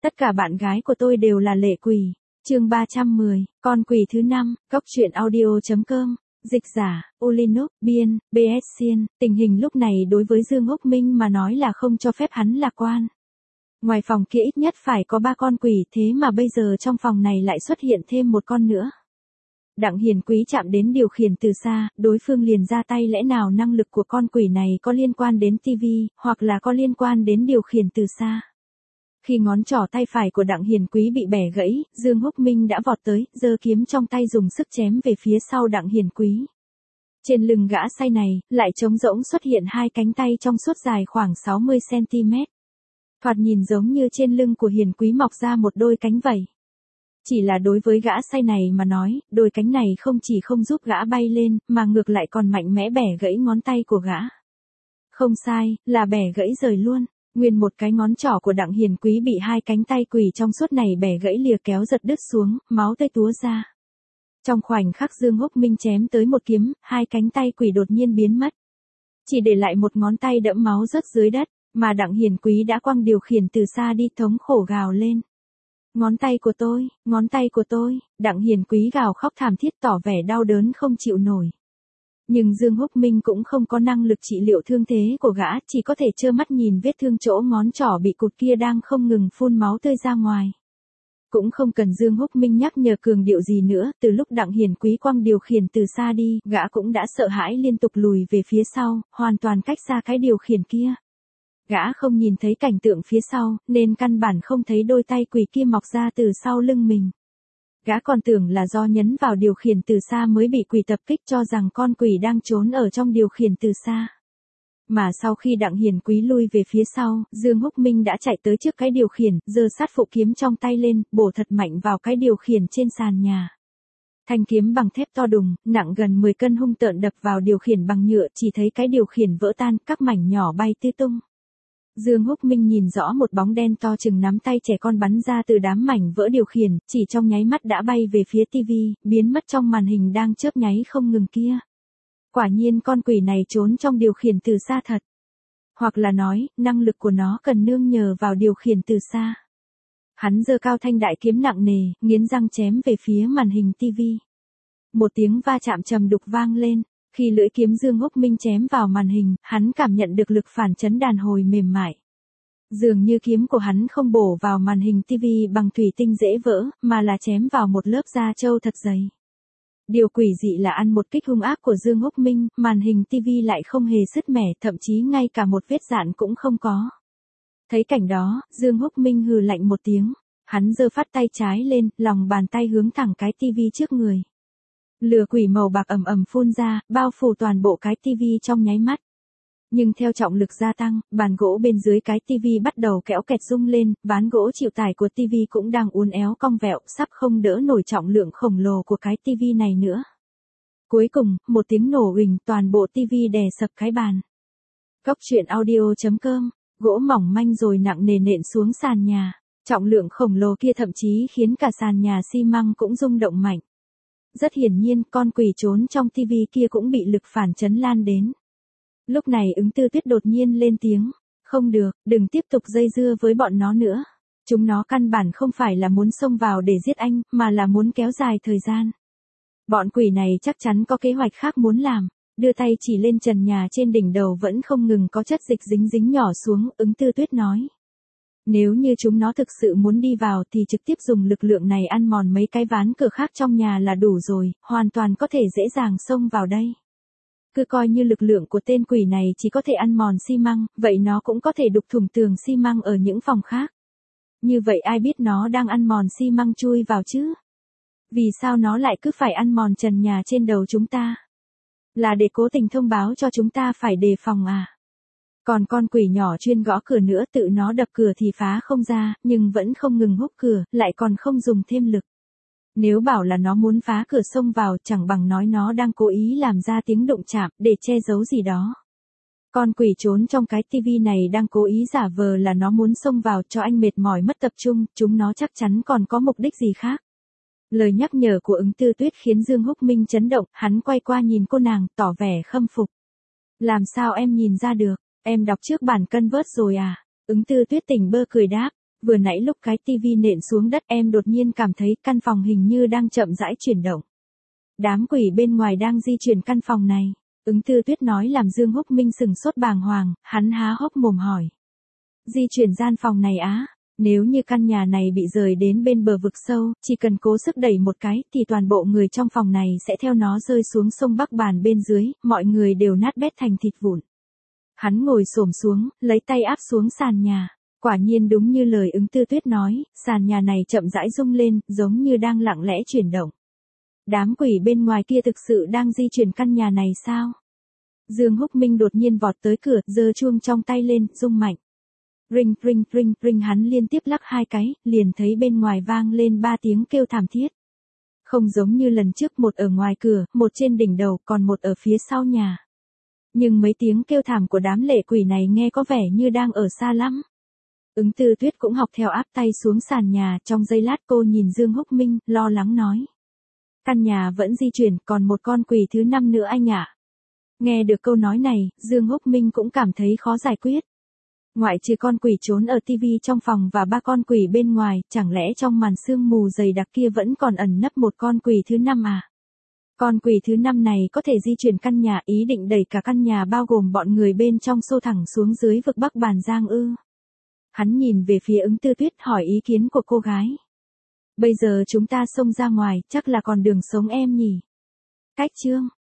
Tất cả bạn gái của tôi đều là lệ quỷ. Chương 310, con quỷ thứ 5, Cóc truyện audio.com. Dịch giả, Ulinux, Biên, BS Xiên. Tình hình lúc này đối với Dương Húc Minh mà nói là không cho phép hắn lạc quan. Ngoài phòng kia ít nhất phải có 3 con quỷ, thế mà bây giờ trong phòng này lại xuất hiện thêm một con nữa. Đặng Hiền Quý chạm đến điều khiển từ xa, đối phương liền ra tay, lẽ nào năng lực của con quỷ này có liên quan đến TV, hoặc là có liên quan đến điều khiển từ xa. Khi ngón trỏ tay phải của Đặng Hiền Quý bị bẻ gãy, Dương Húc Minh đã vọt tới, giơ kiếm trong tay dùng sức chém về phía sau Đặng Hiền Quý. Trên lưng gã say này, lại trống rỗng xuất hiện 2 cánh tay trong suốt dài khoảng 60cm. Thoạt nhìn giống như trên lưng của Hiền Quý mọc ra một đôi cánh vậy. Chỉ là đối với gã say này mà nói, đôi cánh này không chỉ không giúp gã bay lên, mà ngược lại còn mạnh mẽ bẻ gãy ngón tay của gã. Không sai, là bẻ gãy rời luôn. Nguyên một cái ngón trỏ của Đặng Hiền Quý bị 2 cánh tay quỷ trong suốt này bẻ gãy lìa kéo giật đứt xuống, máu tươi túa ra. Trong khoảnh khắc Dương Húc Minh chém tới một kiếm, 2 cánh tay quỷ đột nhiên biến mất. Chỉ để lại một ngón tay đẫm máu rớt dưới đất, mà Đặng Hiền Quý đã quăng điều khiển từ xa đi, thống khổ gào lên. Ngón tay của tôi, Đặng Hiền Quý gào khóc thảm thiết tỏ vẻ đau đớn không chịu nổi. Nhưng Dương Húc Minh cũng không có năng lực trị liệu thương thế của gã, chỉ có thể trơ mắt nhìn vết thương chỗ ngón trỏ bị cụt kia đang không ngừng phun máu tươi ra ngoài. Cũng không cần Dương Húc Minh nhắc nhở cường điệu gì nữa, từ lúc Đặng Hiền Quý quăng điều khiển từ xa đi, gã cũng đã sợ hãi liên tục lùi về phía sau, hoàn toàn cách xa cái điều khiển kia. Gã không nhìn thấy cảnh tượng phía sau, nên căn bản không thấy đôi tay quỷ kia mọc ra từ sau lưng mình. Gã còn tưởng là do nhấn vào điều khiển từ xa mới bị quỷ tập kích, cho rằng con quỷ đang trốn ở trong điều khiển từ xa. Mà sau khi Đặng Hiền Quý lui về phía sau, Dương Húc Minh đã chạy tới trước cái điều khiển, giơ sát phụ kiếm trong tay lên, bổ thật mạnh vào cái điều khiển trên sàn nhà. Thanh kiếm bằng thép to đùng, nặng gần 10 cân hung tợn đập vào điều khiển bằng nhựa, chỉ thấy cái điều khiển vỡ tan, các mảnh nhỏ bay tứ tung. Dương Húc Minh nhìn rõ một bóng đen to chừng nắm tay trẻ con bắn ra từ đám mảnh vỡ điều khiển, chỉ trong nháy mắt đã bay về phía TV, biến mất trong màn hình đang chớp nháy không ngừng kia. Quả nhiên con quỷ này trốn trong điều khiển từ xa thật. Hoặc là nói, năng lực của nó cần nương nhờ vào điều khiển từ xa. Hắn giơ cao thanh đại kiếm nặng nề, nghiến răng chém về phía màn hình TV. Một tiếng va chạm trầm đục vang lên. Khi lưỡi kiếm Dương Húc Minh chém vào màn hình, hắn cảm nhận được lực phản chấn đàn hồi mềm mại. Dường như kiếm của hắn không bổ vào màn hình TV bằng thủy tinh dễ vỡ, mà là chém vào một lớp da trâu thật dày. Điều quỷ dị là ăn một kích hung ác của Dương Húc Minh, màn hình TV lại không hề sứt mẻ, thậm chí ngay cả một vết rạn cũng không có. Thấy cảnh đó, Dương Húc Minh hừ lạnh một tiếng, hắn giơ phát tay trái lên, lòng bàn tay hướng thẳng cái TV trước người. Lửa quỷ màu bạc ầm ầm phun ra, bao phủ toàn bộ cái TV trong nháy mắt. Nhưng theo trọng lực gia tăng, bàn gỗ bên dưới cái TV bắt đầu kéo kẹt rung lên, ván gỗ chịu tải của TV cũng đang uốn éo cong vẹo, sắp không đỡ nổi trọng lượng khổng lồ của cái TV này nữa. Cuối cùng, một tiếng nổ huỳnh, toàn bộ TV đè sập cái bàn. Cóc truyện audio.com, gỗ mỏng manh rồi nặng nề nện xuống sàn nhà. Trọng lượng khổng lồ kia thậm chí khiến cả sàn nhà xi măng cũng rung động mạnh. Rất hiển nhiên, con quỷ trốn trong TV kia cũng bị lực phản chấn lan đến. Lúc này Ứng Tư Tuyết đột nhiên lên tiếng, không được, đừng tiếp tục dây dưa với bọn nó nữa. Chúng nó căn bản không phải là muốn xông vào để giết anh, mà là muốn kéo dài thời gian. Bọn quỷ này chắc chắn có kế hoạch khác muốn làm. Đưa tay chỉ lên trần nhà trên đỉnh đầu vẫn không ngừng có chất dịch dính nhỏ xuống, Ứng Tư Tuyết nói. Nếu như chúng nó thực sự muốn đi vào thì trực tiếp dùng lực lượng này ăn mòn mấy cái ván cửa khác trong nhà là đủ rồi, hoàn toàn có thể dễ dàng xông vào đây. Cứ coi như lực lượng của tên quỷ này chỉ có thể ăn mòn xi măng, vậy nó cũng có thể đục thủng tường xi măng ở những phòng khác. Như vậy ai biết nó đang ăn mòn xi măng chui vào chứ? Vì sao nó lại cứ phải ăn mòn trần nhà trên đầu chúng ta? Là để cố tình thông báo cho chúng ta phải đề phòng à? Còn con quỷ nhỏ chuyên gõ cửa nữa, tự nó đập cửa thì phá không ra, nhưng vẫn không ngừng húc cửa, lại còn không dùng thêm lực. Nếu bảo là nó muốn phá cửa xông vào, chẳng bằng nói nó đang cố ý làm ra tiếng đụng chạm, để che giấu gì đó. Con quỷ trốn trong cái tivi này đang cố ý giả vờ là nó muốn xông vào cho anh mệt mỏi mất tập trung, chúng nó chắc chắn còn có mục đích gì khác. Lời nhắc nhở của Ứng Tư Tuyết khiến Dương Húc Minh chấn động, hắn quay qua nhìn cô nàng, tỏ vẻ khâm phục. Làm sao em nhìn ra được? Em đọc trước bản Convert rồi à? Ứng Tư Tuyết tỉnh bơ cười đáp. Vừa nãy lúc cái tivi nện xuống đất em đột nhiên cảm thấy căn phòng hình như đang chậm rãi chuyển động. Đám quỷ bên ngoài đang di chuyển căn phòng này. Ứng Tư Tuyết nói làm Dương Húc Minh sừng sốt bàng hoàng, hắn há hốc mồm hỏi. Di chuyển gian phòng này á? Nếu như căn nhà này bị rời đến bên bờ vực sâu, chỉ cần cố sức đẩy một cái thì toàn bộ người trong phòng này sẽ theo nó rơi xuống sông Bắc Bàn bên dưới, mọi người đều nát bét thành thịt vụn. Hắn ngồi xổm xuống, lấy tay áp xuống sàn nhà. Quả nhiên đúng như lời Ứng Tư Tuyết nói, sàn nhà này chậm rãi rung lên, giống như đang lặng lẽ chuyển động. Đám quỷ bên ngoài kia thực sự đang di chuyển căn nhà này sao? Dương Húc Minh đột nhiên vọt tới cửa, giơ chuông trong tay lên, rung mạnh. Ring ring ring ring, hắn liên tiếp lắc 2 cái, liền thấy bên ngoài vang lên 3 tiếng kêu thảm thiết. Không giống như lần trước, một ở ngoài cửa, một trên đỉnh đầu, còn một ở phía sau nhà. Nhưng mấy tiếng kêu thảm của đám lệ quỷ này nghe có vẻ như đang ở xa lắm. Ứng Tư Tuyết cũng học theo áp tay xuống sàn nhà, trong giây lát cô nhìn Dương Húc Minh, lo lắng nói. Căn nhà vẫn di chuyển, còn một con quỷ thứ 5 nữa anh ạ. Nghe được câu nói này, Dương Húc Minh cũng cảm thấy khó giải quyết. Ngoại trừ con quỷ trốn ở tivi trong phòng và 3 con quỷ bên ngoài, chẳng lẽ trong màn sương mù dày đặc kia vẫn còn ẩn nấp một con quỷ thứ 5 à? Con quỷ thứ 5 này có thể di chuyển căn nhà, ý định đẩy cả căn nhà bao gồm bọn người bên trong xô thẳng xuống dưới vực Bắc Bàn Giang ư? Hắn nhìn về phía Ứng Tư Tuyết hỏi ý kiến của cô gái. Bây giờ chúng ta xông ra ngoài, chắc là còn đường sống em nhỉ? Cách chương